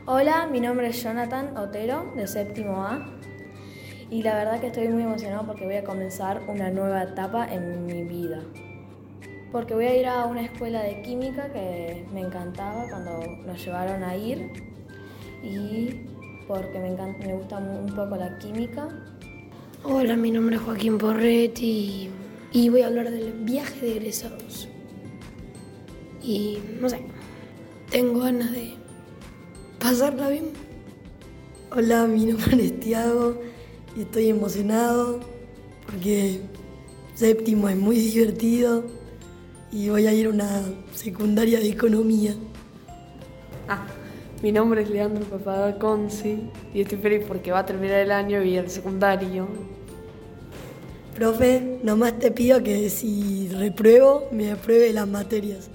Hola, mi nombre es Jonathan Otero, de séptimo A, y la verdad que estoy muy emocionado porque voy a comenzar una nueva etapa en mi vida. Porque voy a ir a una escuela de química que me encantaba cuando nos llevaron a ir, y porque me gusta un poco la química. Hola, mi nombre es Joaquín Porretti y voy a hablar del viaje de egresados. Y no sé, tengo ganas de pasarla bien. Hola, mi nombre es Tiago y estoy emocionado porque séptimo es muy divertido y voy a ir a una secundaria de economía. Mi nombre es Leandro Papadalconci y estoy feliz porque va a terminar el año y el secundario. Profe, nomás te pido que si repruebo, me apruebe las materias.